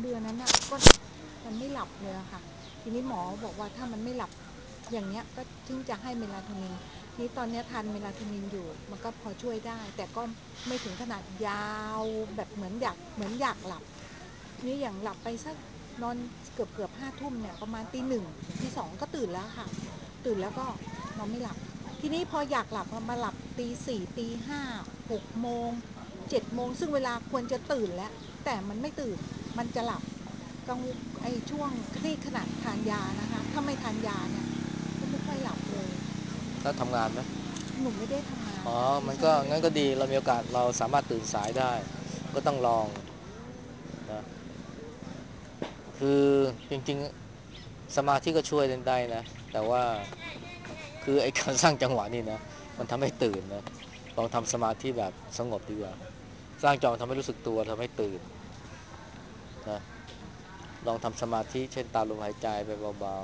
เดือนนั้นน่ะก็มันไม่หลับเลยอะค่ะทีนี้หมอบอกว่าถ้ามันไม่หลับอย่างเนี้ยก็ถึงจะให้เมลาโทนินนี้ตอนนี้ทานเมลาโทนินอยู่มันก็พอช่วยได้แต่ก็ไม่ถึงขนาดยาวแบบเหมือนอยากหลับนี่อย่างหลับไปสักนอนเกือบ5 ทุ่มเนี่ยประมาณตี 1ตี 2ก็ตื่นแล้วค่ะตื่นแล้วก็นอนไม่หลับทีนี้พออยากหลับมาหลับตี 4ตี 56 โมง7 โมงซึ่งเวลาควรจะตื่นแล้วแต่มันไม่ตื่นมันจะหลับกลางไอ้ช่วงนี่ขนาดทานยานะคะถ้าไม่ทานยาเนี่ยก็ไม่ค่อยหลับเลยแล้วทำงานไหมหนูไม่ได้ทำงานอ๋อค่ะดิมันฉันไม่ได้ก็งั้นก็ดีทำงานเรามีโอกาสเราสามารถตื่นสายได้ก็ต้องลองนะคือจริงๆสมาธิก็ช่วยเล่นได้นะแต่ว่าคือไอ้การสร้างจังหวะนี่นะมันทำให้ตื่นนะลองทำสมาธิแบบสงบดีกว่าสร้างจังหวะทำให้รู้สึกตัวทำให้ตื่นนะลองทำสมาธิเช่นตามลมหายใจไปเบา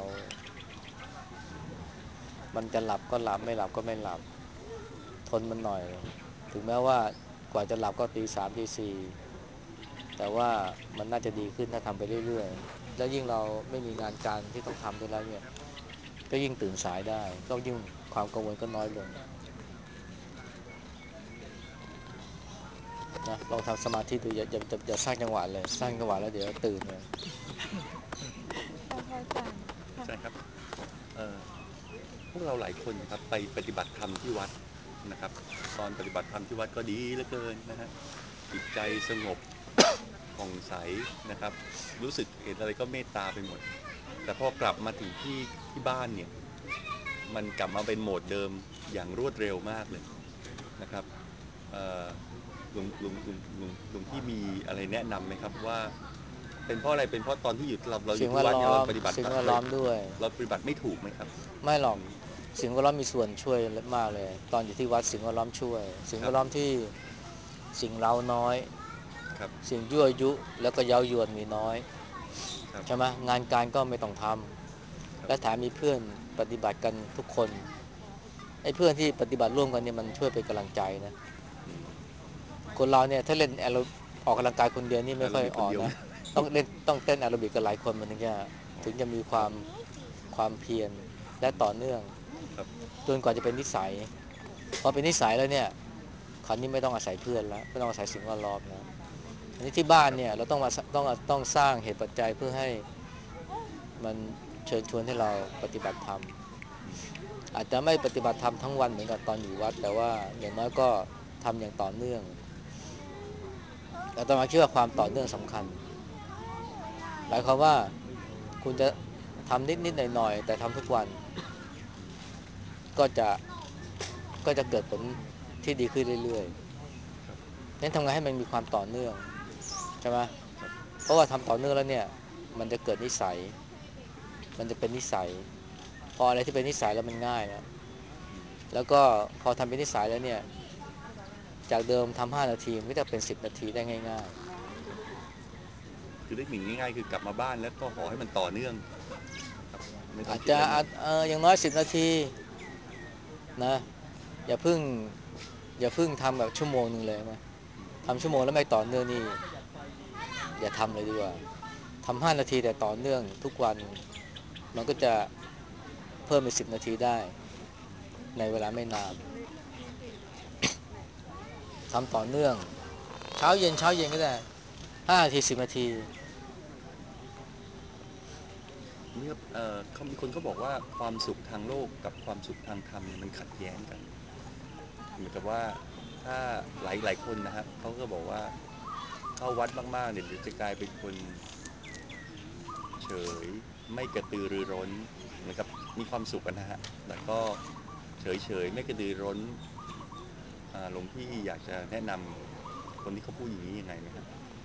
ๆมันจะหลับก็หลับไม่หลับก็ไม่หลับทนมันหน่อยถึงแม้ว่ากว่าจะหลับก็ตี 3ตี 4แต่ว่ามันน่าจะดีขึ้นถ้าทำไปเรื่อยๆแล้วยิ่งเราไม่มีงานการที่ต้องทำด้วยแล้วเนี่ยก็ยิ่งตื่นสายได้ก็ยิ่งความกังวลก็น้อยลงนะลองทำสมาธิดูอย่าสร้างจังหวะเลยสร้างจังหวะแล้วเดี๋ยวตื่นเลยค่ะพระอาจารย์ค่ะใช่ครับเอ่อพวกเราหลายคนนะครับไปปฏิบัติธรรมที่วัดนะครับตอนปฏิบัติธรรมที่วัดก็ดีเหลือเกินนะฮะจิตใจสงบผ่องใสนะครับรู้สึกเห็นอะไรก็เมตตาไปหมดแต่พอกลับมาถึงที่บ้านเนี่ยมันกลับมาเป็นโหมดเดิมอย่างรวดเร็วมากเลยนะครับเอ่อหลวงพี่มีอะไรแนะนำไหมครับว่าเป็นเพราะอะไรเป็นเพราะตอนที่อยู่เราอสิ่งยู่ที่วัดเนี่ยแวดล้อมเราปฏิบัติสิ่งแวดล้อมด้วยเราปฏิบัติไม่ถูกไหมครับไม่หรอกตรงนี้สิ่งแวดล้อมมีส่วนช่วยมากเลยตอนอยู่ที่วัดสิ่งแวดล้อมช่วยสิ่งครับแวดล้อมที่สิ่งเร้าน้อยครับสิ่งยั่วยุแล้วก็เย้ายวนมีน้อยครับใช่ไหมงานการก็ไม่ต้องทำครับและแถมมีเพื่อนปฏิบัติกันทุกคนไอ้เพื่อนที่ปฏิบัติร่วมกันเนี่ยมันช่วยเป็นกำลังใจนะอืมคนเราเนี่ยถ้าเล่นออกกำลังกายคนเดียวนี่ไม่ค่เราอยออกนะมีคนเดียวไม่ต้องเต้นแอโรบิกกับหลายคนมันถึงจะอ๋อถึงจะมีคครับความเพียรและอืมต่อเนื่องครับจนกว่าจะเป็นนิสัยพอเป็นนิสัยแล้วเนี่ยคราวนี้ไม่ต้องอาศัยเพื่อนแล้วไม่ต้องอาศัยสิ่งแวดล้อมนะอันนี้ที่บ้านครับเนี่ยเราต้องสร้างเหตุปัจจัยเพื่อให้มันเชิญชวนให้เราปฏิบัติธรรมอืมอาจจะไม่ปฏิบัติธรรมทั้งวันเหมือนกับตอนอยู่วัดแต่ว่าอย่างน้อยก็ทำอย่างต่อเนื่องอาตมาคิดว่าความต่อเนื่องสำคัญหมายความว่าคุณจะทำนิดหน่อยๆแต่ทำทุกวันก็จะเกิดผลที่ดีขึ้นเรื่อยครับๆนั้นทำไงให้มันมีความต่อเนื่องใช่ไหมครับเพราะว่าทำต่อเนื่องแล้วเนี่ยมันจะเกิดนิสัยมันจะเป็นนิสัยพออะไรที่เป็นนิสัยแล้วมันง่ายแล้วอืมแล้วก็พอทำเป็นนิสัยแล้วเนี่ยจากเดิมทำ5 นาทีมันก็จะเป็น10 นาทีได้ง่ายคือเทคนิคง่ายๆคือกลับมาบ้านแล้วก็ขอให้มันต่อเนื่องครับไม่ๆต้องคิดอะไรมากอย่างน้อย10 นาทีนะอย่าเพิ่งทำแบบ1 ชั่วโมงเลยนะอืมทำ1 ชั่วโมงแล้วไม่ต่อเนื่องนี่อย่าทำเลยดีกว่าทำ5 นาทีแต่ต่อเนื่องทุกวันมันก็จะเพิ่มเป็น10 นาทีได้ในเวลาไม่นานทำต่อเนื่องเช้าเย็นก็ได้5 นาที 10 นาทีนี่ครับเขามีคนเขาบอกว่าความสุขทางโลกกับความสุขทางธรรมเนี่ยมันขัดแย้งกันเหมือนกับว่าถ้าหลายคนนะฮะเขาก็บอกว่าเข้าวัดมากๆเนี่ยเดี๋ยวจะกลายเป็นคนเฉยไม่กระตือรือร้นเหมือนกับมีความสุขกันนะฮะแต่ก็เฉยไม่กระตือร้นหลวงพี่อยากจะแนะนำคนที่เขาพูดอย่างนี้ยังไงไหมครับ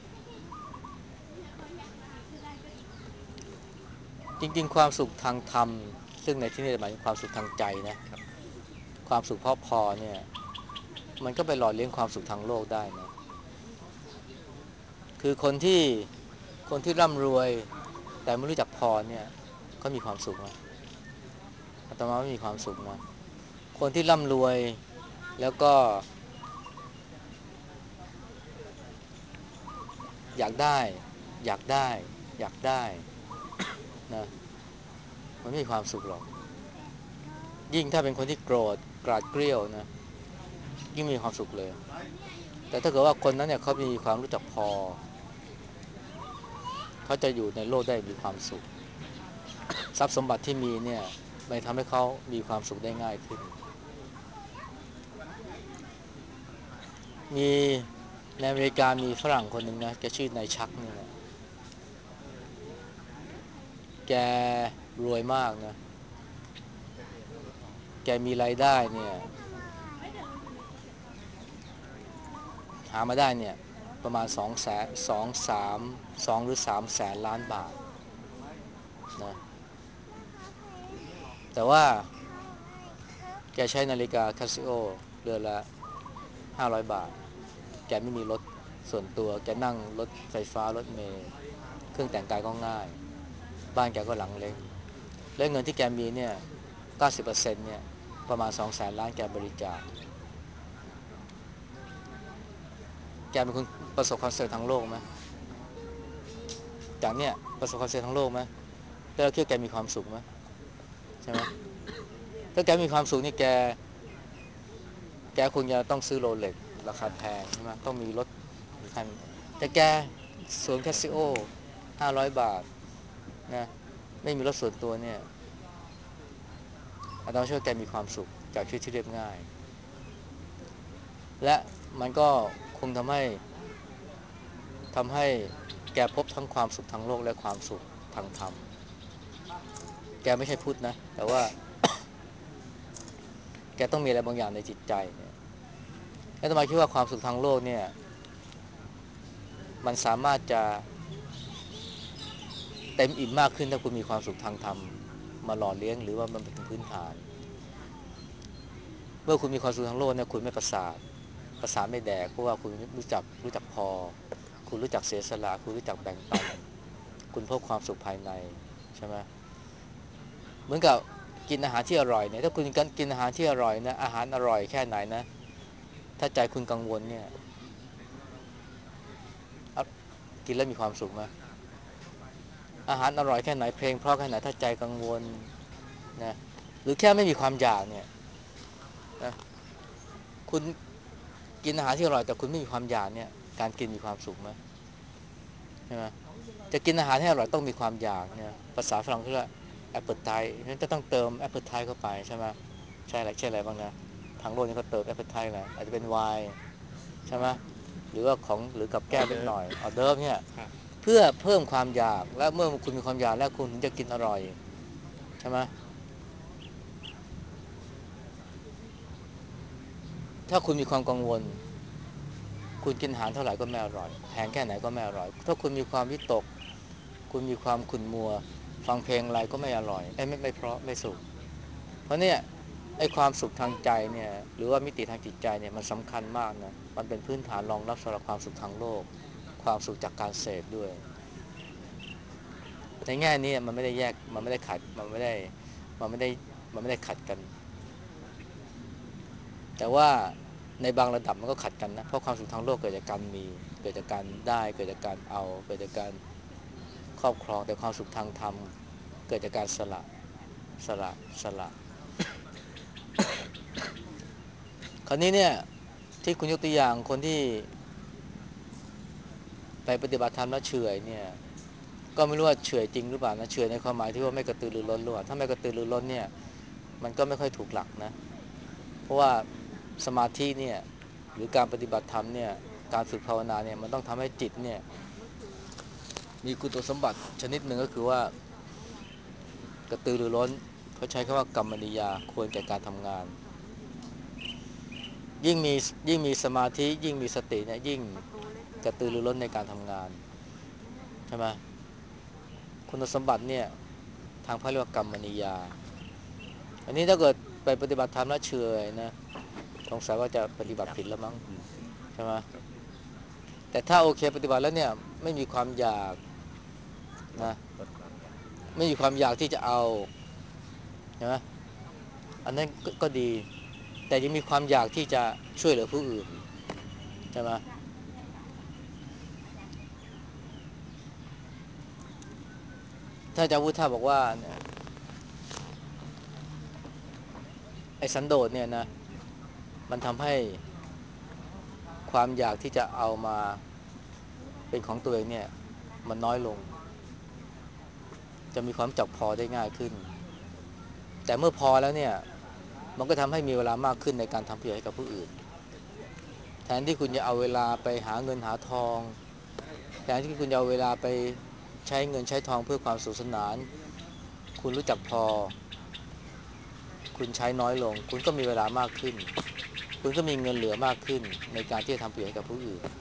จริงๆความสุขทางธรรมซึ่งในที่นี้หมายถึงความสุขทางใจนะครับความสุขพอเนี่ยมันก็ไปหล่อเลี้ยงความสุขทางโลกได้นะคือคนที่ร่ำรวยแต่ไม่รู้จักพอเนี่ยเขามีความสุขนะอาตมาไม่มีความสุขนะคนที่ร่ำรวยแล้วก็อยากได้อยากได้อยากได้นะมันไม่มีความสุขหรอกยิ่งถ้าเป็นคนที่โกรธกราดเกรี้ยวนะยิ่งไม่มีความสุขเลยแต่ถ้าเกิดว่าคนนั้นเนี่ยเขามีความรู้จักพอเขาจะอยู่ในโลกได้มีความสุขทรัพย์สมบัติที่มีเนี่ยมันทำให้เขามีความสุขได้ง่ายขึ้นมีในอเมริกามีฝรั่งคนหนึ่งนะแกชื่อนายชักนี่นะแกรวยมากนะแกมีรายได้เนี่ยหามาได้เนี่ยประมาณ2 หรือ 3แสนล้านบาทนะแต่ว่าแกใช้นาฬิกาคาซิโอเดือนละ500 บาทแกไม่มีรถส่วนตัวแกนั่งรถไฟฟ้ารถเมล์เครื่องแต่งกายก็ง่ายบ้านแกก็หลังเล็กและเงินที่แกมีเนี่ย 90% เนี่ยประมาณ2แสนล้านแกบริจาคแกเป็นคนประสบความสำเร็จทางโลกไหมจากเนี่ยประสบความสำเร็จทางโลกไหมแล้วเราคิดว่าแกมีความสุขไหมใช่ไหมถ้าแกมีความสุขนี่แกคงจะต้องซื้อโรเล็กราคาแพงใช่ไหมต้องมีรถอีกคันแต่แกสวมแคสซิโอ500 บาทนะไม่มีรถส่วนตัวเนี่ยอาจารย์เชื่อว่าแกมีความสุขจากชีวิตที่เรียบง่ายและมันก็คงทำให้แกพบทั้งความสุขทางโลกและความสุขทางธรรมแกไม่ใช่พุทธนะแต่ว่าแกต้องมีอะไรบางอย่างในจิตใจเนี่ยแล้วทำไมคิดว่าความสุขทางโลกเนี่ยมันสามารถจะเต็มอิ่มมากขึ้นถ้าคุณมีความสุขทางธรรมมาหล่อเลี้ยงหรือว่ามันเป็นพื้นฐานเมื่อคุณมีความสุขทางโลกเนี่ยคุณไม่ประสาทไม่แดกเพราะว่าคุณรู้จักพอคุณรู้จักเสียสละคุณรู้จักแบ่งปันคุณพบความสุขภายในใช่ไหมเหมือนกับกินอาหารที่อร่อยเนี่ยถ้าคุณกินอาหารที่อร่อยนะอาหารอร่อยแค่ไหนนะถ้าใจคุณกังวลเนี่ยกินแล้วมีความสุขไหมอาหารอร่อยแค่ไหนเพลงเพราะแค่ไหนถ้าใจกังวลนะหรือแค่ไม่มีความอยากเนี่ยนะคุณกินอาหารที่อร่อยแต่คุณไม่มีความอยากเนี่ยการกินมีความสุขไหมใช่ไหมจะกินอาหารให้อร่อยต้องมีความอยากเนี่ยภาษาฝรั่งเขาเรียกแอปเปิลไทฉะนั้นจะต้องเติมแอปเปิลไทเข้าไปใช่ไหมใช่อะไรบ้างนะทางโลกนี้เขาเติมแอปเปิลไทอะไรอาจจะเป็นไวน์ใช่ไหมหรือว่าของหรือกับอแก้อเดิร์ฟวเล็กหน่อยออเดิร์ฟเนี่ยครับเพื่อเพิ่มความอยากและเมื่อคุณมีความอยากแล้วคุณถึงจะกินอร่อยใช่ไหมถ้าคุณมีความกังวลคุณกินอาหารเท่าไหร่ก็ไม่อร่อยแพงแค่ไหนก็ไม่อร่อยถ้าคุณมีความวิตกคุณมีความขุ่นมัวฟังเพลงอะไรก็ไม่อร่อยไม่เพราะไม่สุขเพราะเนี่ยไอ้ความสุขทางใจเนี่ยหรือว่ามิติทางจิตใจเนี่ยมันสำคัญมากนะมันเป็นพื้นฐานรองรับสำหรับความสุขทางโลกความสุขจากการเสพด้วยในแง่นี้มันไม่ได้แยกมันไม่ได้ขัดมันไม่ได้มันไม่ได้ขัดกันแต่ว่าในบางระดับมันก็ขัดกันนะเพราะความสุขทางโลกเกิดจากการมีเกิดจากการได้เกิดจากการเอาเกิดจากการครอบครองแต่ความสุขทางธรรมเกิดจากการสละสละคราวนี้เนี่ยที่คุณยกตัวอย่างคนที่ไปปฏิบัติธรรมแล้วเฉื่อยเนี่ยก็ไม่รู้ว่าเฉื่อยจริงหรือเปล่านะเฉื่อยในความหมายที่ว่าไม่กระตือรือร้นหรือเปล่าถ้าไม่กระตือรือร้นเนี่ยมันก็ไม่ค่อยถูกหลักนะเพราะว่าสมาธิเนี่ยหรือการปฏิบัติธรรมเนี่ยการฝึกภาวนาเนี่ยมันต้องทำให้จิตเนี่ยมีคุณสมบัติชนิดหนึ่งก็คือว่ากระตือรือร้นเขาใช้คำว่ากรรมนิยาควรแก่การทำงานยิ่งมียิ่งมีสมาธิยิ่งมีสติเนี่ยยิ่งกระตือรือร้นในการทำงานใช่ไหมคุณสมบัติเนี่ยทางพระเรียกว่ากรรมนิยาอันนี้ถ้าเกิดไปปฏิบัติธรรมแล้วเฉยนะสงสัยว่าจะปฏิบัติผิดแล้วมั้งอืมใช่ไหมครับแต่ถ้าโอเคปฏิบัติแล้วเนี่ยไม่มีความอยากลดนะลดความอยากไม่มีความอยากที่จะเอาใช่ไหมอันนั้นก็ดีแต่ยังมีความอยากที่จะช่วยเหลือผู้อื่นใช่ไหมถ้าอาจารย์พุทธาบอกว่าเนี่ยไอ้สันโดษเนี่ยนะมันทำให้ความอยากที่จะเอามาเป็นของตัวเองเนี่ยมันน้อยลงจะมีความจับพอได้ง่ายขึ้นแต่เมื่อพอแล้วเนี่ยมันก็ทำให้มีเวลามากขึ้นในการทำประโยชน์ให้กับผู้อื่นแทนที่คุณจะเอาเวลาไปหาเงินหาทองแทนที่คุณจะเอาเวลาไปใช้เงินใช้ทองเพื่อความสุขสนานคุณรู้จักพอคุณใช้น้อยลงคุณก็มีเวลามากขึ้นคุณก็มีเงินเหลือมากขึ้นในการที่จะทำประโยชน์ให้กับผู้อื่น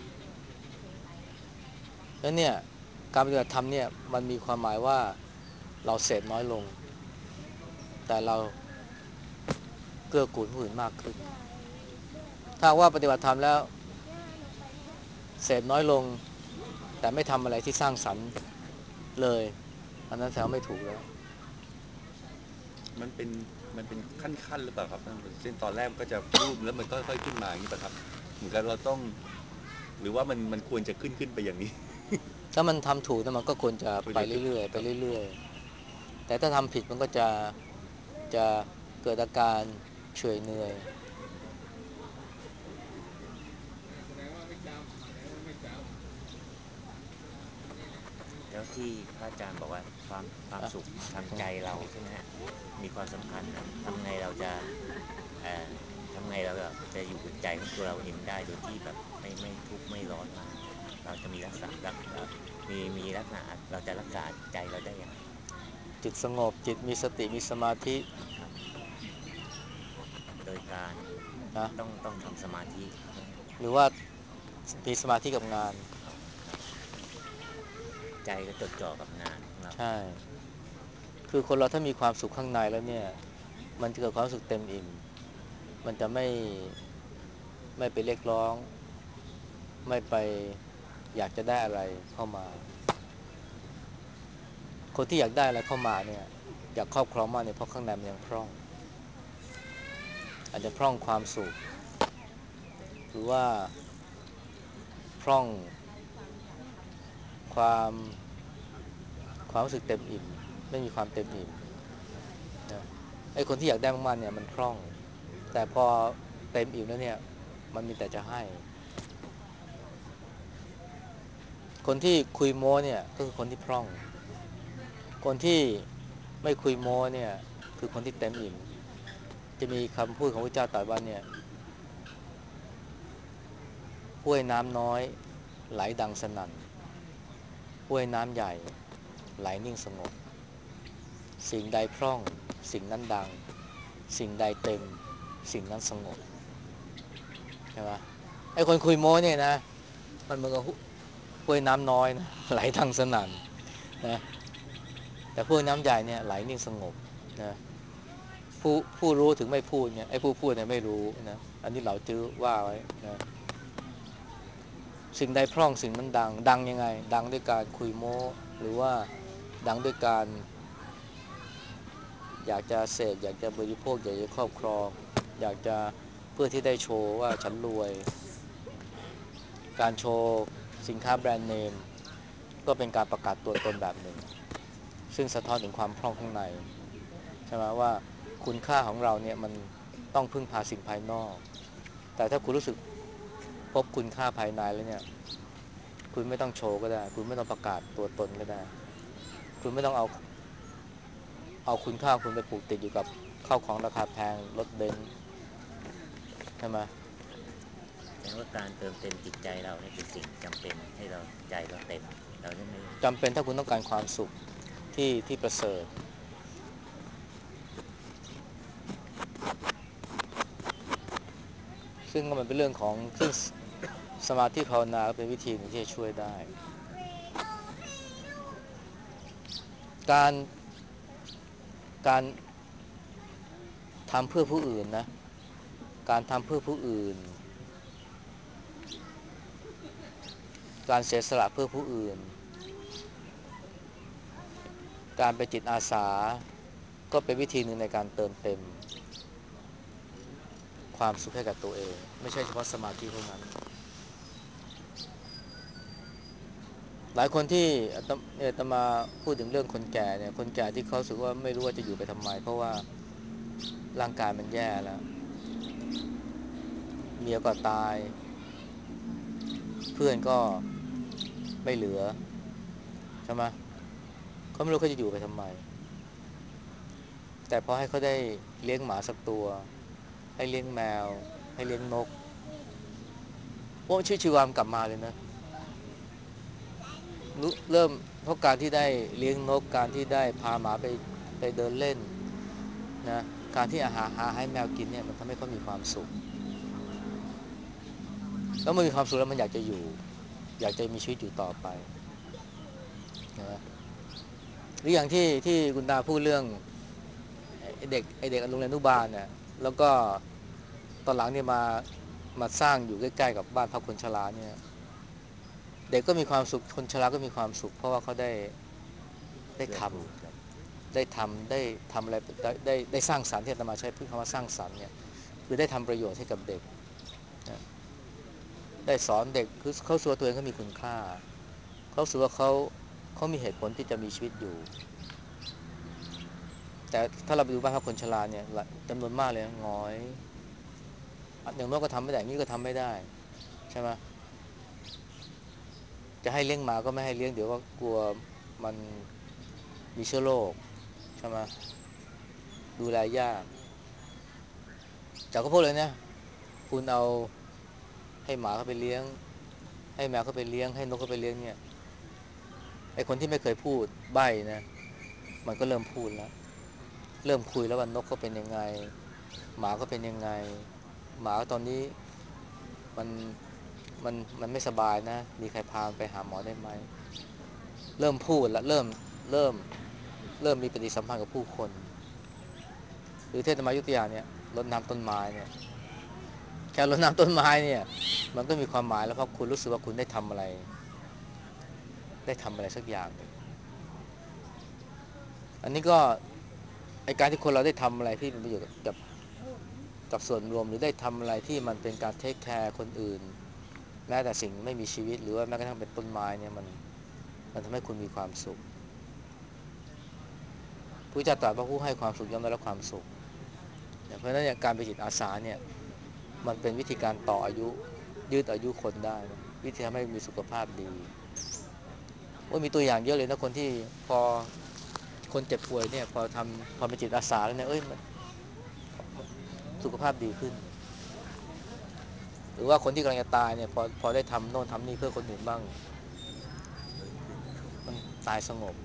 แล้วเนี่ยการปฏิบัติธรรมเนี่ยมันมีความหมายว่าเราเสพน้อยลงแต่เราเกื้อกูลผู้อื่นมากขึ้นถ้าว่าปฏิบัติธรรมแล้วเสพน้อยลงแต่ไม่ทำอะไรที่สร้างสรรค์เลยอันนั้นแสดงว่าไม่ถูกแล้วมันเป็นมันเป็นขั้นหรือเปล่าครับเช่นตอนแรกมันก็จะรูปแล้วมันก็ค่อยขึ้นมาอย่างนี้ป่ะครับเหมือนกันเราต้องหรือว่ามันควรจะขึ้นไปอย่างนี้ถ้ามันทำถูกนะมันก็ควรจะควรไปจะขึ้นเรื่อยๆไปครับเรื่อยๆแต่ถ้าทำผิดมันก็จะเกิดอาการเฉื่อยเหนื่อยแล้วที่พระอาจารย์บอกว่าความนะสุขทางใจเราใช่ไหมฮะมีความสำคัญนะทำไงเราจะเอ่อทำไงเราจะอยู่กับใจของตัวเราเองได้โดยที่แบบไม่ทุกข์ไม่ร้อนมากเราจะมีลักษณะมีลักษณะเราจะรักษาใจเราได้ยังไงจิตสงบจิตมีสติมีสมาธิครับโดยการนะต้องทำสมาธิใช่ไหมหรือว่ามีสมาธิกับงานครับใจก็จดจ่อกับงานของเราใช่คือคนเราถ้ามีความสุขข้างในแล้วเนี่ยมันจะเกิดความรู้สึกเต็มอิ่มมันจะไม่ไปเรียกร้องไม่ไปอยากจะได้อะไรเข้ามาคนที่อยากได้อะไรเข้ามาเนี่ยอยากครอบครองมากเนี่ยเพราะข้างในมันยังพร่องอาจจะพร่องความสุขหรือว่าพร่องความความรู้สึกเต็มอิ่มไม่มีความเต็มอิ่มนะไอ้คนที่อยากได้มากๆเนี่ยมันพร่องแต่พอเต็มอิ่มแล้วเนี่ยมันมีแต่จะให้คนที่คุยโม้เนี่ยก็คือคนที่พร่องคนที่ไม่คุยโม้เนี่ยคือคนที่เต็มอิ่มจะมีคำพูดของพระเจ้าตรัสว่าเนี่ยห้วยน้ำน้อยไหลดังสนั่นห้วยน้ำใหญ่ไหลนิ่งสงบสิ่งใดพร่องสิ่งนั้นดังสิ่งใดเต็มสิ่งนั้นสงบใช่ไหมไอ้คนคุยโม้เนี่ยนะมันเหมือนกับห้วยน้ำน้อยนะไหลดังสนั่นนะแต่ห้วยน้ำใหญ่เนี่ยไหลนิ่งสงบนะผู้รู้ถึงไม่พูดเนี่ยไอ้ผู้พูดเนี่ยไม่รู้นะอันนี้เราจื้อว่าไว้นะสิ่งใดพร่องสิ่งนั้นดังดังยังไงดังด้วยการคุยโม้หรือว่าดังด้วยการอยากจะเสพอยากจะบริโภคอยากจะครอบครองอยากจะเพื่อที่ได้โชว์ว่าฉันรวยการโชว์สินค้าแบรนด์เนมก็เป็นการประกาศตัวตนแบบหนึ่งซึ่งสะท้อนถึงความพร่องข้างในใช่ไหมว่าคุณค่าของเราเนี่ยมันต้องพึ่งพาสิ่งภายนอกแต่ถ้าคุณรู้สึกพบคุณค่าภายในแล้วเนี่ยคุณไม่ต้องโชว์ก็ได้คุณไม่ต้องประกาศตัวตนก็ได้คุณไม่ต้องเอาคุณค่าคุณไปผูกติดอยู่กับข้าวของราคาแพงรถเบนซ์ใช่ไหมแสดงว่าการเติมเต็มจิตใจเราเนี่ยเป็นสิ่งจำเป็นให้เราใจเราเต็มเราจะไม่จำเป็นถ้าคุณต้องการความสุขที่ประเสริฐซึ่งมันเป็นเรื่องของซึ่งสมาธิภาวนาเป็นวิธีหนึ่งที่จะช่วยได้การการทำเพื่อผู้อื่นนะการทำเพื่อผู้อื่นการเสียสละเพื่อผู้อื่นการไปนจิตอาสาก็เป็นวิธีหนึ่งในการเติมเต็มความสุขให้กับตัวเองไม่ใช่เฉพาะสมาธิเท่านั้นหลายคนที่อาตมาพูดถึงเรื่องคนแก่เนี่ยคนแก่ที่เขารู้สึกว่าไม่รู้ว่าจะอยู่ไปทำไมเพราะว่าร่างกายมันแย่แล้วเมียก็ตายเพื่อนก็ไม่เหลือใช่ไหมเขาไม่รู้เขาจะอยู่ไปทำไมแต่พอให้เขาได้เลี้ยงหมาสักตัวให้เลี้ยงแมวให้เลี้ยงนกโอ้ชีวิตชีวามนกลับมาเลยนะรู้เริ่มเพราะการที่ได้เลี้ยงนกการที่ได้พาหมาไปเดินเล่นนะการที่หาให้แมวกินเนี่ยมันทำให้เขามีความสุขแล้วมันมีความสุขแล้วมันอยากจะอยู่อยากจะมีชีวิตอยู่ต่อไปนะหรืออย่างที่คุณตาพูดเรื่องไอเด็กโรงเรียนอนุบาลเนี่ยแล้วก็ตอนหลังเนี่ยมาสร้างอยู่ใกล้ๆกับบ้านพักคนชราเนี่ยเด็กก็มีความสุขคนชราก็มีความสุขเพราะว่าเขาได้เกื้อทกูลกันำได้ทำอะไรได้สร้างสรรค์ที่อาตมาใช้พูดคำว่าสร้างสรรค์เนี่ยคือได้ทำประโยชน์ให้กับเด็กนะได้สอนเด็กคือเขาสัวตัวเองเขามีคุณค่าเขาสัวเขามีเหตุผลที่จะมีชีวิตอยู่แต่ถ้าเราไปดูบ้านพักคนชราเนี่ยจำนวนมากเลยงอยอย่างโน้นก็ทำไม่ได้อย่างนี้ก็ทำไม่ได้ใช่ไหมจะให้เลี้ยงหมาก็ไม่ให้เลี้ยงเดี๋ยวว่ากลัวมันมีเชื้อโรคใช่ไหมดูแลยากแต่ก็พูดเลยนะคุณเอาให้หมาเขาไปเลี้ยงให้แมวเขาไปเลี้ยงให้นกเขาไปเลี้ยงเนี่ยไอคนที่ไม่เคยพูดใบ้นะมันก็เริ่มพูดแล้วเริ่มคุยแล้วว่านกเขาเป็นยังไงหมาก็เป็นยังไงหมาตอนนี้มันมันไม่สบายนะมีใครพาไปหาหมอได้ไหมเริ่มพูดแล้วเริ่มเริ่มมีปฏิสัมพันธ์กับผู้คนหรือเทศนายุทธยาเนี่ยรดน้ำต้นไม้เนี่ยแค่รดน้ำต้นไม้เนี่ยมันก็มีความหมายแล้วเพราะคุณรู้สึกว่าคุณได้ทำอะไรสักอย่างหนึ่งอันนี้ก็ไอการที่คนเราได้ทำอะไรที่เป็นประโยชน์กับส่วนรวมหรือได้ทำอะไรที่มันเป็นการเทคแคร์คนอื่นแม้แต่สิ่งไม่มีชีวิตหรือว่าแม้กระทั่งเป็นต้นไม้เนี่ยมันทำให้คุณมีความสุขพระเจ้าตรัสว่าผู้ให้ความสุขย่อมได้รับความสุขเพราะฉะนั้นเนี่ยการเป็นจิตอาสาเนี่ยมันเป็นวิธีการต่ออายุยืดอายุคนได้นะวิธีทำให้มีสุขภาพดีว่ามีตัวอย่างเยอะเลยนะคนที่พอคนเจ็บป่วยเนี่ยพอเป็นจิตอาสาแล้วเนี่ยมันสุขภาพดีขึ้นหรือว่าคนที่กำลังจะตายเนี่ยพอได้ทำโน่นทำนี่เพื่อคนอื่นบ้างฟื้นขึ้นมันตายสงบ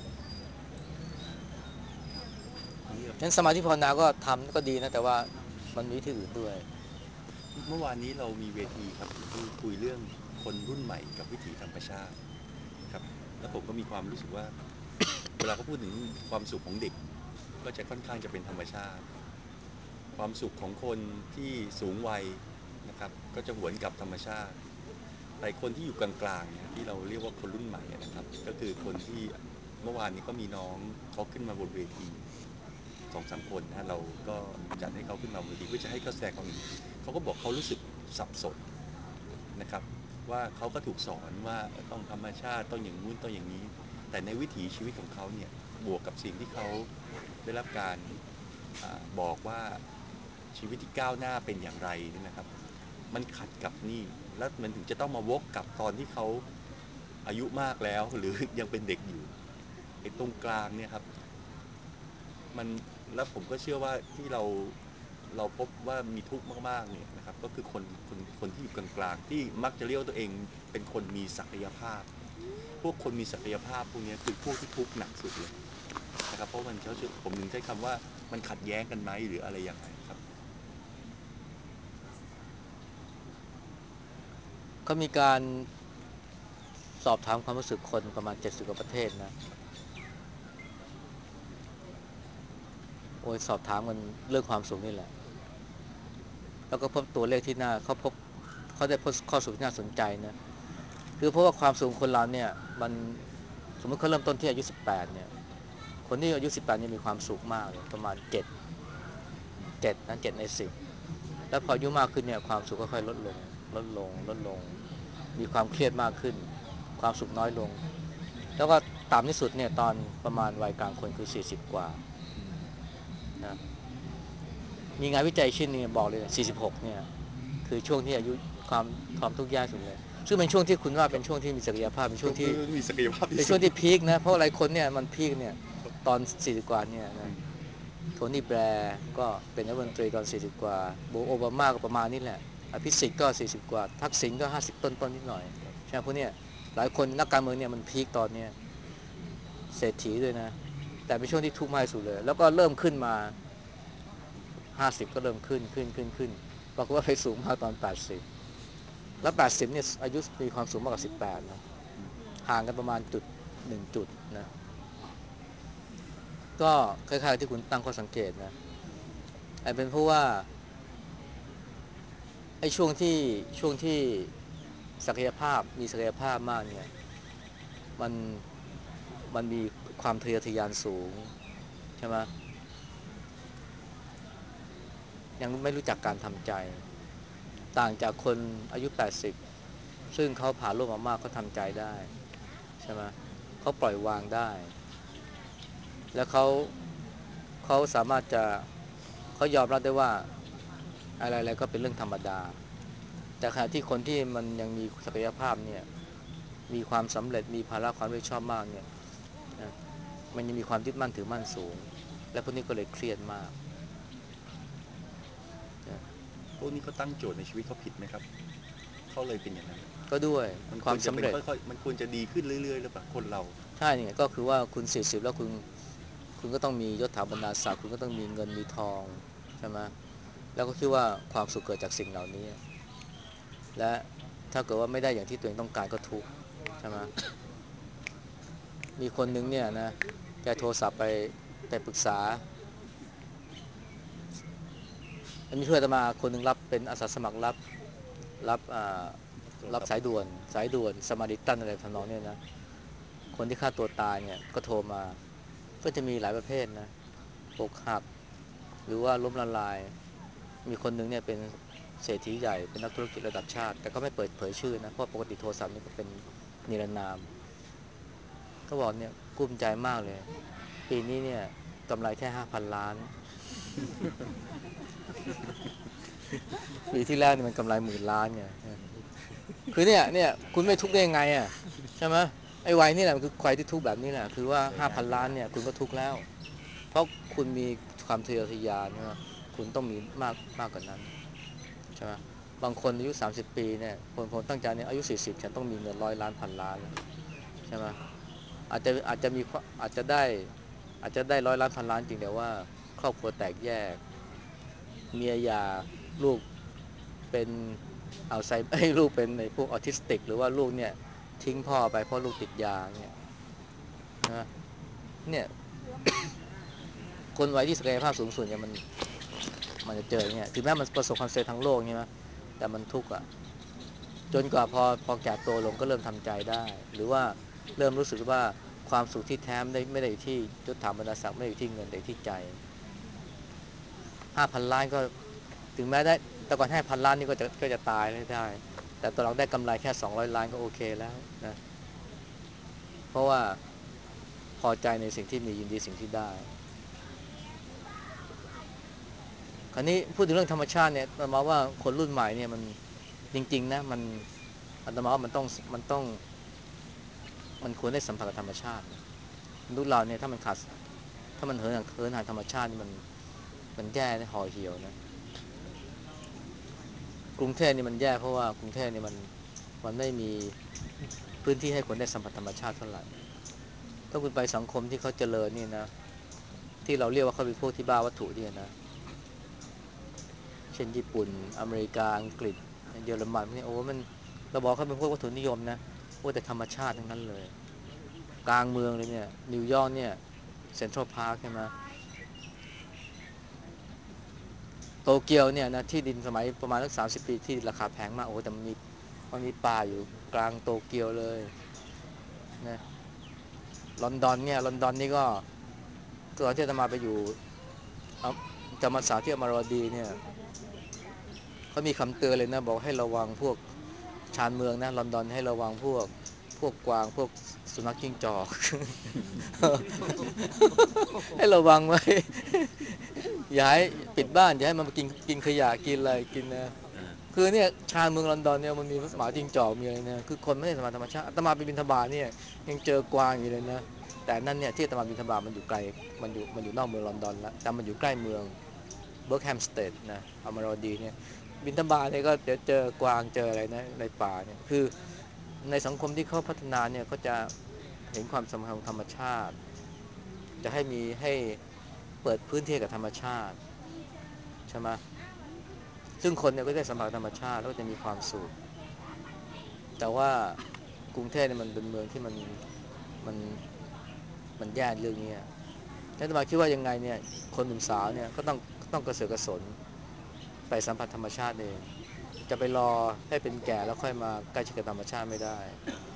นี่นั้นสมาธิภาวนาก็ทำก็ดีนะแต่ว่ามันมีวิธีอื่นด้วยเมื่อวานนี้เรามีเวทีครับที่คุยเรื่องคนรุ่นใหม่กับวิถีธรรมชาติครับแล้วผมก็มีความรู้สึกว่าเวลาเขาพูดถึงความสุขของเด็กก็จะค่อนข้างจะเป็นธรรมชาติความสุขของคนที่สูงวัยนะครับก็จะหวนกลับธรรมชาติแต่คนที่อยู่กลางๆเนี่ยที่เราเรียกว่าคนรุ่นใหม่นะครับก็คือคนที่เมื่อวานนี้ก็มีน้องเขาขึ้นมาบนเวที2-3คนนะเราก็จัดให้เขาขึ้นมาบนเวทีเพื่อจะให้เขาแสดงความเห็นเขาก็บอกเขารู้สึกสับสนนะครับว่าเขาก็ถูกสอนว่าต้องธรรมชาติต้องอย่างงู้นต้องอย่างนี้แต่ในวิถีชีวิตของเขาเนี่ยบวกกับสิ่งที่เขาได้รับการบอกว่าชีวิตที่ก้าวหน้าเป็นอย่างไรนี่นะครับมันขัดกับนี่แล้วมันถึงจะต้องมาวกกับตอนที่เขาอายุมากแล้วหรือยังเป็นเด็กอยู่ไอ้ตรงกลางเนี่ยครับมันแล้วผมก็เชื่อว่าที่เราพบว่ามีทุกข์มากๆเนี่ยนะครับก็คือคนที่อยู่กลางๆที่มักจะเรียกว่าตัวเองเป็นคนมีศักยภาพพวกคนมีศักยภาพพวกนี้คือพวกที่ทุกข์หนักสุดเลยนะครับเพราะมันเขาผมถึงใช้คำว่ามันขัดแย้งกันไหมหรืออะไรยังไงครับก็มีการสอบถามความรู้สึกคนประมาณ70กว่าประเทศนะโอ้ยสอบถามกันเรื่องความสุขนี่แหละแล้วก็พบตัวเลขที่น่าเขาได้พบข้อสรุปที่น่าสนใจนะคือเพราะว่าความสุขของคนเราเนี่ยมันสมมติเขาเริ่มต้นที่อายุ18เนี่ยคนที่อายุ18เนี่ยมีความสุขมากเลยประมาณ7นะ7ใน10แล้วพออายุมากขึ้นเนี่ยความสุขก็ค่อยลดลงมีความเครียดมากขึ้นความสุขน้อยลงแล้วก็ต่ำที่สุดเนี่ยตอนประมาณวัยกลางคนคือ40กว่านะมีงานวิจัยชิ้นนึงบอกเลย46เนี่ยคือช่วงที่อายุความทุกข์ยากสุดเลยซึ่งเป็นช่วงที่คุณว่าเป็นช่วงที่มีศักยภาพเป็นช่วงที่มีศักยภาพเป็นที่สุดช่วงที่พีคนะเพราะหลายคนเนี่ยมันพีคเนี่ยตอน40กว่าเนี่ยนะโทนี่แบร์ก็เป็นรัฐมนตรีตอน40กว่าโอบามาก็ประมาณนี้แหละอภิสิทธิ์ก็40กว่าทักษิณก็50ต้นๆนิดหน่อยใช่ไหมพวกเนี้ยหลายคนนักการเมืองเนี่ยมันพีคตอนเนี้ยเศรษฐีด้วยนะแต่เป็นช่วงที่ทุกข์มากที่สุดเลยแล้วก็เริ่มขึ้นมา50ก็เริ่มขึ้นปรากฏว่าไปสูงมากตอน80แล้ว80เนี่ยอายุมีความสูงมากกว่า18นะห่างกันประมาณ1จุดนะก็คล้ายๆที่คุณตั้งข้อสังเกตนะไอ้เป็นเพราะว่าไอ้ช่วงที่มีศักยภาพมากเนี่ยมันมันมีความทะเยอทะยานสูงใช่ไหมยังไม่รู้จักการทำใจต่างจากคนอายุ80ซึ่งเขาผ่านโลกมามากเขาทำใจได้ใช่ไหมเขาปล่อยวางได้แล้วเขาสามารถจะเขายอมรับได้ว่าอะไรๆก็เป็นเรื่องธรรมดาแต่ขณะที่คนที่มันยังมีศักยภาพเนี่ยมีความสำเร็จมีภาระความรับผิดชอบมากเนี่ยนะมันยังมีความยึดมั่นถือมั่นสูงและพวกนี้ก็เลยเครียดมากนะพวกนี้เขาตั้งโจทย์ในชีวิตเขาผิดไหมครับเขาเลยเป็นอย่างนั้นก็ด้วยมันควรจะเป็นความสำเร็จค่อยๆมันควรจะดีขึ้นเรื่อยๆหรือเปล่าคนเราใช่เนี่ยก็คือว่าคุณ40แล้วคุณก็ต้องมียศถาบรรดาศักดิ์คุณก็ต้องมีเงินมีทองใช่ไหมแล้วก็คิดว่าความสุขเกิดจากสิ่งเหล่านี้และถ้าเกิดว่าไม่ได้อย่างที่ตัวเองต้องการก็ทุกข์ใช่ไหมมีคนหนึ่งเนี่ยนะแกโทรศัพท์ไปปรึกษามีเพื่อนมาคนหนึ่งรับเป็นอาสาสมัครรับรับสายด่วนสมาริตันอะไรทำนองเนี่ยนะคนที่ฆ่าตัวตายเนี่ยก็โทรมาก็จะมีหลายประเภทนะอกหักหรือว่าล้มละลายมีคนหนึ่งเนี่ยเป็นเศรษฐีใหญ่เป็นนักธุรกิจระดับชาติแต่ก็ไม่เปิดเผยชื่อนะเพราะปกติโทรศัพท์นี่ก็เป็นนิรนามก็บอกเนี่ยกุ้มใจมากเลยปีนี้เนี่ยกำไรแค่5,000 ล้านปีที่แล้วนี่มันกำไร10,000 ล้านไงคือเนี่ยคุณไม่ทุกข์ได้ยังไงอ่ะใช่ไหมไอ้วัยนี่แหละมันคือวัยที่ทุกข์แบบนี้แหละคือว่า5,000 ล้านเนี่ยคุณก็ทุกข์แล้วเพราะคุณมีความทะเยอทะยานใช่ไหมคุณต้องมีมากกว่านั้นใช่ไหมบางคนอายุ30ปีเนี่ยผมตั้งใจเนี่ยอายุ40ฉันต้องมีเงิน100 ล้าน1,000 ล้านแล้วใช่ไหมอาจจะมีอาจจะได้100 ล้าน1,000 ล้านจริงแต่ว่าครอบครัวแตกแยกเมียหย่าลูกเป็นเอาไซลูกเป็นในพวกออทิสติกหรือว่าลูกเนี่ยทิ้งพ่อไปเพราะลูกติดยาเนี่ยนะเนี่ยคนวัยที่ศักยภาพสูงสุดเนี่ยมันจะเจออย่างเงี้ยถึงแม้มันประสบความสำเร็จทั้งโลกใช่ไหมแต่มันทุกข์อ่ะจนกว่าพอแก่ตัวลงก็เริ่มทำใจได้หรือว่าเริ่มรู้สึกว่าความสุขที่แท้ไม่ได้อยู่ที่ยศถาบรรดาศักดิ์ไม่ได้อยู่ที่เงินแต่ที่ใจ5,000 ล้านก็ถึงแม้ได้แต่ก่อน5,000 ล้านนี่ก็จะตายได้แต่ตอนหลังได้กำไรแค่200 ล้านก็โอเคแล้วนะเพราะว่าพอใจในสิ่งที่มียินดีสิ่งที่ได้คราวนี้พูดถึงเรื่องธรรมชาติเนี่ยอาตมาว่าคนรุ่นใหม่เนี่ยมันจริงๆนะมันอาตมาว่ามันควรได้สัมผัสกับธรรมชาตินะมนุษย์เราเนี่ยถ้ามันขาดถ้ามันเหินห่างธรรมชาตินี่มันแย่นะห่อเหี่ยวนะกรุงเทพนี่มันแย่เพราะว่ากรุงเทพนี่มันไม่มีพื้นที่ให้คนได้สัมผัสธรรมชาติเท่าไหร่ถ้าคุณไปสังคมที่เขาเจริญนี่นะที่เราเรียกว่าเขาเป็นพวกที่บ้าวัตถุเนี่ยนะเช่นญี่ปุ่นอเมริกาอังกฤษเยอรมันพวกนี้โอ้มันเราบอกเขาเป็นพวกวัตถุนิยมนะโอ้แต่ธรรมชาติทั้งนั้นเลยกลางเมืองเลยเนี่ยนิวยอร์กเนี่ยเซ็นทรัลพาร์คใช่ไหมโตเกียวเนี่ยนะที่ดินสมัยประมาณสัก30 ปีที่ราคาแพงมากโอ้แต่มันมีป่าอยู่กลางโตเกียวเลยนะลอนดอนนี่ก็ตอนที่อาตมาไปอยู่เอาจำพรรษาที่อมรวดีเนี่ยเขามีคำเตือนเลยนะบอกให้ระวังพวกชานเมืองนะลอนดอนให้ระวังพวกพวกกวางพวกสุนัขจิ้งจอก ให้ระวังไว้อย่าให้ปิดบ้านอย่าให้มันมากินขยะกินอะไรกินนะอ่าคือเนี่ยชานเมืองลอนดอนเนี่ยมันมีหมาจิ้งจอกมีอะไรเนี่ยคือคนไม่ได้สมาธรรมชาติอาตมาไปบิณฑบาตเนี่ยยังเจอกวางอยู่เลยนะแต่นั่นเนี่ยที่อาตมาบิณฑบาตมันอยู่ไกลมันอยู่นอกเมืองลอนดอนแล้วแต่มันอยู่ใกล้เมืองเบิร์กแฮมสเตดนะอัลมาโรดีเนี่ยบิณฑบาตเนี่ยก็เดี๋ยวเจอกวางเจออะไรนะในป่าเนี่ยคือในสังคมที่เขาพัฒนาเนี่ยก็จะเห็นความสำคัญของธรรมชาติจะให้เปิดพื้นที่กับธรรมชาติใช่ไหมซึ่งคนเนี่ยก็ได้สัมผัสธรรมชาติแล้วก็จะมีความสุขแต่ว่ากรุงเทพเนี่ยมันเป็นเมืองที่มันมันแย่เรื่องนี้แล้วอาตมาคิดว่ายังไงเนี่ยคนหนุ่มสาวเนี่ยก็ต้องกระเสือกกระสนไปสัมผัสธรรมชาติเองจะไปรอให้เป็นแก่แล้วค่อยมาใกล้ชิดกับธรรมชาติไม่ได้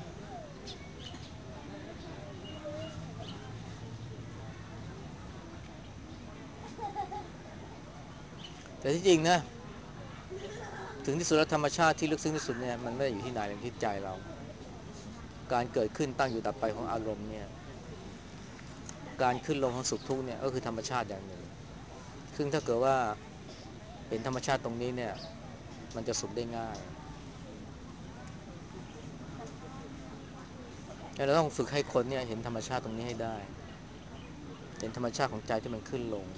แต่ที่จริงนะถึงที่สุดแล้วธรรมชาติที่ลึกซึ้งที่สุดเนี่ยมันไม่ได้อยู่ที่ไหนมันที่ใจเราการเกิดขึ้นตั้งอยู่ดับไปของอารมณ์เนี่ยการขึ้นลงของสุขทุกข์เนี่ยก็คือธรรมชาติอย่างหนึ่งซึ่งถ้าเกิดว่าเห็นธรรมชาติตรงนี้เนี่ยมันจะสุขได้ง่ายเราต้องฝึกให้คนเนี่ยเห็นธรรมชาติตรงนี้ให้ได้เห็นธรรมชาติของใจที่มันขึ้นลง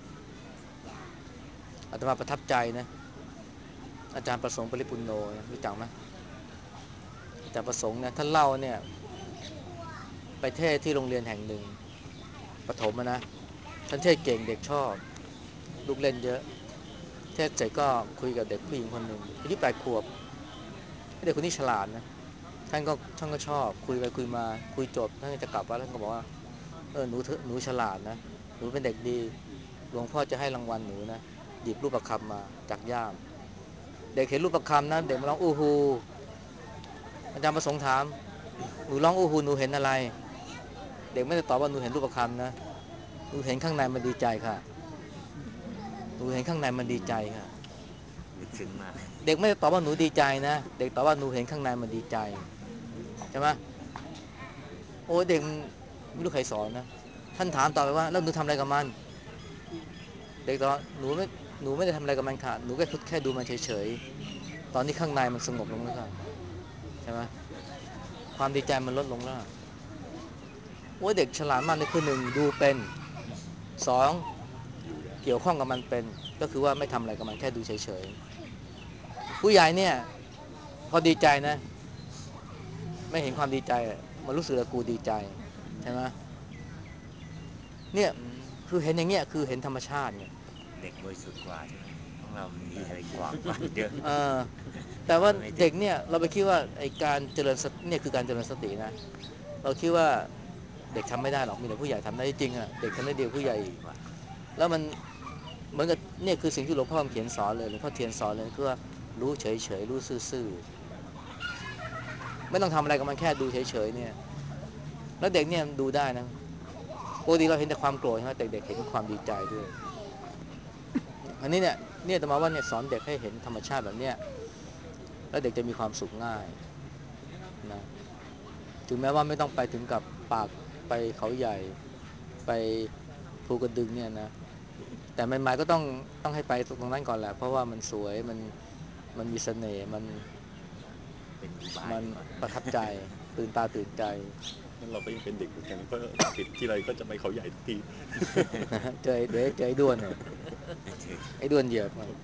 อาตมาประทับใจนะอาจารย์ประสงค์ปริปุนโนนะรู้จักไหมอาจารย์ประสงค์เนี่ยท่านเล่าเนี่ยไปเทศน์ที่โรงเรียนแห่งหนึ่งประถมนะท่านเทศน์เก่งเด็กชอบลูกเล่นเยอะเทศน์เสร็จก็คุยกับเด็กผู้หญิงคนหนึ่งอายุ8 ขวบเด็กคนนี้ฉลาดนะท่านก็ชอบคุยไปคุยมาคุยจบท่านจะกลับแล้วท่านก็บอกว่าหนูฉลาดนะหนูเป็นเด็กดีหลวงพ่อจะให้รางวัลหนูนะหยิบรูปประคำมาจากย่ามเด็กเห็นรูปประคำนะเด็กมาร้องอู้ฮูอาจารย์ประสงค์ถามหนูร้องอู้ฮูหนูเห็นอะไรเด็กไม่ได้ตอบว่าหนูเห็นรูปประคำนะหนูเห็นข้างในมันดีใจค่ะหนูเห็นข้างในมันดีใจค่ะลึกซึ้งมากเด็กไม่ได้ตอบว่าหนูดีใจนะเด็กตอบว่าหนูเห็นข้างในมันดีใจใช่ไหมโอ้เด็กไม่รู้ใครสอนนะท่านถามต่อไปว่าแล้วหนูทำอะไรกับมันเด็กตอบหนูไม่ได้ทำอะไรกับมันค่ะหนูแค่ดูมันเฉยๆตอนนี้ข้างในมันสงบลงแล้วค่ะใช่ไหมความดีใจมันลดลงแล้วโอ้เด็กฉลาดมากเลยคือหนึ่งดูเป็นสองอยู่ได้เกี่ยวข้องกับมันเป็นก็คือว่าไม่ทำอะไรกับมันแค่ดูเฉยๆผู้ใหญ่เนี่ยพอดีใจนะไม่เห็นความดีใจมันรู้สึกว่ากูดีใจใช่ไหมเนี่ยอืมคือเห็นอย่างเงี้ยคือเห็นธรรมชาติเนี่ยเด็กบริสุทธิ์กว่าใช่ไหมของเรามันมีอะไรขวางกั้นเยอะเออแต่ว่าไม่ถึงเด็กเนี่ยเราไปคิดว่าไอการเจริญสติเนี่ยคือการเจริญสตินะเราคิดว่าเด็กทำไม่ได้หรอกมีแต่ผู้ใหญ่ทำได้จริงอ่ะเด็กทำได้ดีกว่าผู้ใหญ่อีกดีกว่าแล้วมันเหมือนกับเนี่ยคือสิ่งที่หลวงพ่อเขียนสอนเลยหลวงพ่อเทียนสอนเลยคือว่ารู้เฉยๆรู้ซื่อๆไม่ต้องทำอะไรกับมันแค่ดูเฉยๆเนี่ยแล้วเด็กเนี่ยดูได้นะปกติเราเห็นแต่ความโกรธใช่ไหมแต่เด็กเห็นความดีใจด้วยอันนี้เนี่ยแต่มาว่าเนี่ยสอนเด็กให้เห็นธรรมชาติแบบเนี้ยแล้วเด็กจะมีความสุขง่ายนะถึงแม้ว่าไม่ต้องไปถึงกับปากไปเขาใหญ่ไปภูกระดึงเนี่ยนะแต่ใหม่ๆก็ต้องให้ไปตรงนั้นก่อนแหละเพราะว่ามันสวยมันมีเสน่ห์เป็นอุบายมันไปก่อนประทับใจตื่นตาตื่นใจนั่นเราก็ยังเป็นเด็กเหมือนกันเพราะติดที่ไรก็จะไปเขาใหญ่ทุกทีนะฮะเจอไอ้ด้วนเนี่ยไอ้ด้วนเหยียบมัน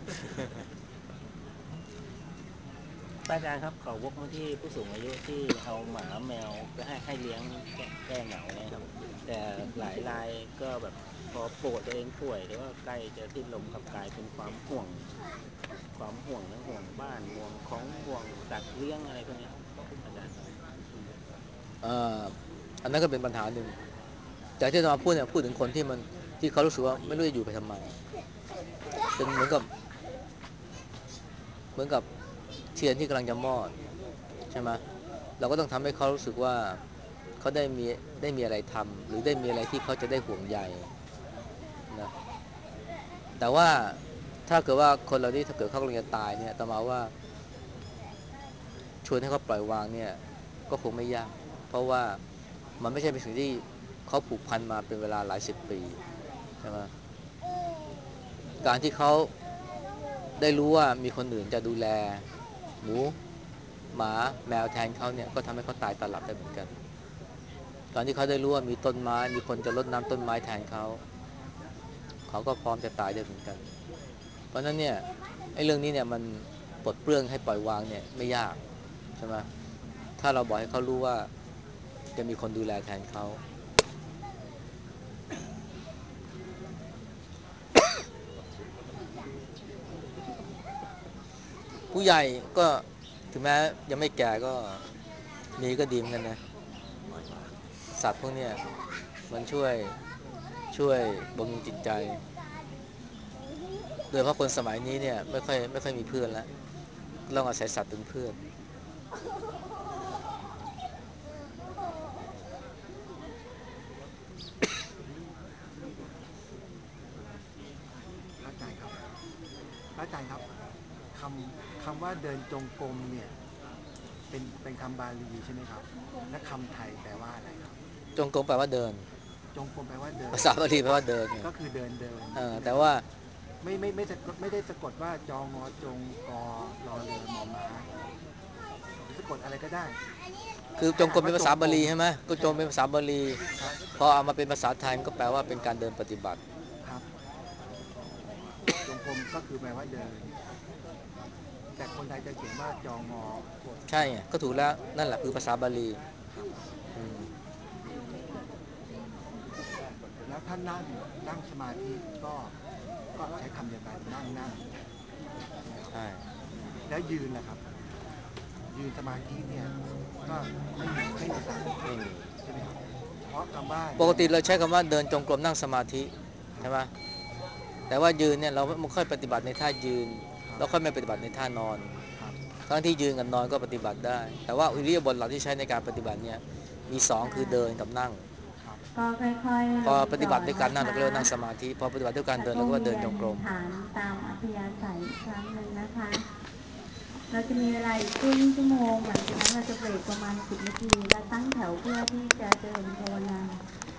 ป้าอาจารย์ครับขอวกมาที่ผู้สูงอายุที่เอาหมาแมวไปให้เลี้ยงแก้เหงาเนี่ยครับแต่หลายรายก็แบบพอตัวเองป่วยหรือว่าใกล้จะสิ้นลมกลับกลายเป็นความห่วงทั้งห่วงบ้านห่วงของห่วงสัตว์เลี้ยงอะไรพวกนี้ครับอาจารย์ครับเอ่ออันนั้นก็เป็นปัญหาหนึ่งแต่ที่เรามาพูดเนี่ยพูดถึงคนที่ที่เขารู้สึกว่าไม่รู้จะอยู่ไปทำไมเป็นเหมือนกับเทียนที่กำลังจะมอดใช่ไหมเราก็ต้องทำให้เขารู้สึกว่าเขาได้มีอะไรทำหรือได้มีอะไรที่เขาจะได้ห่วงใยนะแต่ว่าถ้าเกิดว่าคนเรานี้ถ้าเกิดเขากำลังจะตายเนี่ยต่อมาว่าชวนให้เขาปล่อยวางเนี่ยก็คงไม่ยากเพราะว่ามันไม่ใช่เป็นสิ่งที่เขาผูกพันมาเป็นเวลาหลายสิบปีใช่ไหมการที่เขาได้รู้ว่ามีคนอื่นจะดูแลหมูหมาแมวแทนเขาเนี่ยก็ทำให้เขาตายตาหลับได้เหมือนกันตอนที่เขาได้รู้ว่ามีต้นไม้มีคนจะรดน้ำต้นไม้แทนเขาเขาก็พร้อมจะตายได้เหมือนกันเพราะฉะนั้นเนี่ยไอ้เรื่องนี้เนี่ยมันปลดเปลื้องให้ปล่อยวางเนี่ยไม่ยากใช่ไหมถ้าเราบอกให้เขารู้ว่าจะมีคนดูแลแทนเขาผู้ใหญ่ก็ถึงแม้ยังไม่แก่ก็มีก็ดีเหมือนกันนะสัตว์พวกเนี้ยมันช่วยบำรุงจิตใจโดยเฉพาะคนสมัยนี้เนี่ยไม่ค่อยมีเพื่อนแล้วต้องอาศัยสัตว์เป็นเพื่อนพระอาจารย์ครับพระอาจารย์ครับคำว่าเดินจงกรมเนี่ยเป็นคำบาลีใช่ไหมครับและคำไทยแปลว่าอะไรครับจงกรมแปลว่าเดินจงกรมแปลว่าเดินภาษาบาลีแปลว่าเดินเนี่ยก็คือเดินใช่ไหมแต่ว่าครับไม่ได้สะกดว่าจองอจงกอรอเรือมอม้าหรือสะกดอะไรก็ได้คือจงกรมเป็นภาษาบาลีใช่ไหมก็จงเป็นใช่ครับภาษาบาลีครับพอเอามาเป็นภาษาไทยมันก็แปลว่าเป็นการเดินปฏิบัติครับจงกรมก็คือแปลว่าเดินแต่คนไทยจะเขียนว่าจองอใช่ไงก็ถูกแล้วนั่นแหละคือภาษาบาลีครับอืมแล้วถ้านั่งสมาธิก็ใช้คำเดียวกันนั่งใช่ไหมครับใช่แล้วยืนล่ะครับยืนสมาธิเนี่ยก็ไม่มีศัพท์ไม่มีใช่ไหมครับเฉพาะคำว่าปกเดินติเราใช้คำว่าเดินจงกรมนั่งสมาธิครับใช่ไหมแต่ว่ายืนเนี่ยเราไม่ค่อยปฏิบัติในท่ายืนครับเราค่อยไม่ปฏิบัติในท่านอนครับทั้งที่ยืนกับนอนก็ปฏิบัติได้แต่ว่าอิริยาบถหลักที่ใช้ในการปฏิบัติเนี่ยมีสองคือเดินกับนั่งครับก็ค่อยๆพอลงปฏิบัติก่อนนะด้วยการนั่งเราก็เรียกคะว่านั่งสมาธิพอปฏิบัติด้วยการแล้วเดินเราก็ว่าเดิก็เวียนนจงกรมฐานตามอัธยาศัยอีกครั้งหนึ่งนะคะเราจะมีเวลาอีกครึ่งชั่วโมงหลังจากนั้นเราจะเบรกประมาณ10 นาทีและตั้งแถวเพื่อที่จะเดินภาวนา